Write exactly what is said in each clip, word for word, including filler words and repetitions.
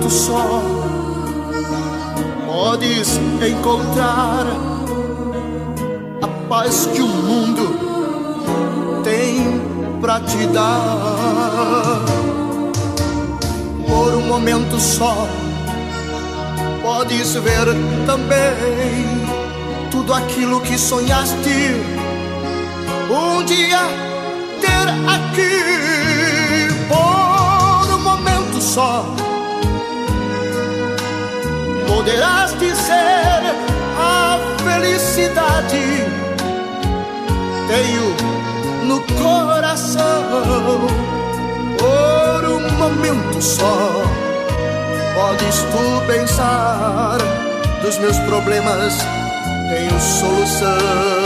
momento só podes encontrar a paz que o mundo tem pra te dar. Por um momento só podes ver também tudo aquilo que sonhaste um dia ter aqui. Por um momento só poderás dizer a felicidade tenho no coração. Por um momento só podes tu pensar dos meus problemas tenho solução.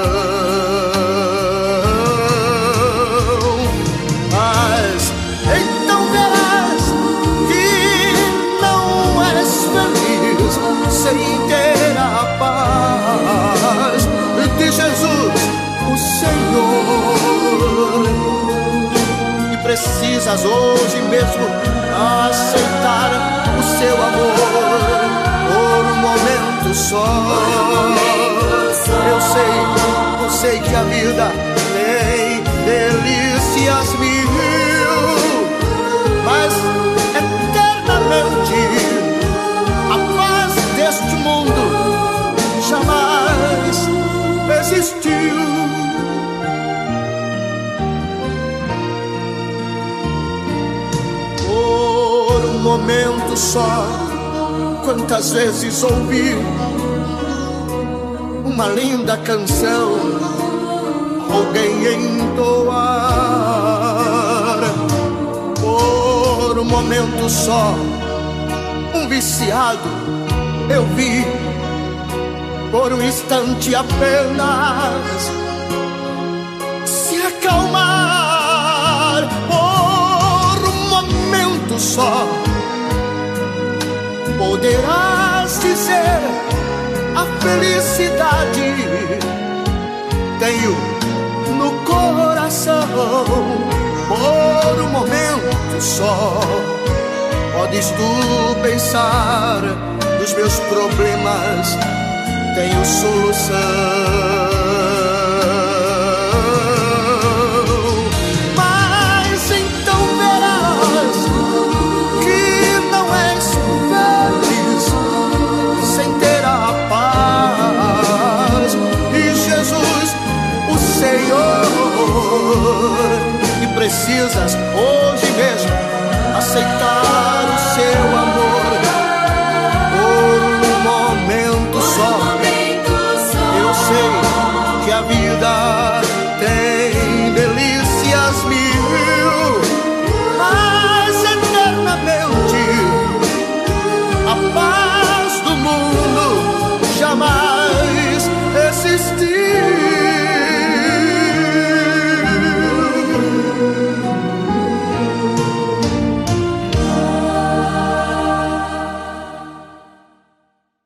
Mas então verás que não és feliz sem ter a paz de Jesus, o Senhor. E precisas hoje mesmo aceitar o seu amor por um momento só. Eu sei, eu sei que a vida tem delícias mil, mas eternamente a paz deste mundo jamais existiu. Por um momento só, quantas vezes ouvi uma linda canção, alguém entoar. Por um momento só, um viciado eu vi, por um instante apenas se acalmar. Por um momento só poderás dizer a felicidade tenho no coração. Por um momento só podes tu pensar dos meus problemas tenho solução. Mas então verás que não és feliz sem ter a paz de Jesus, o Senhor. E precisas hoje mesmo aceitar o seu amor por um momento só. Eu sei que a vida tem delícias mil, mas eternamente a paz do mundo jamais existiu.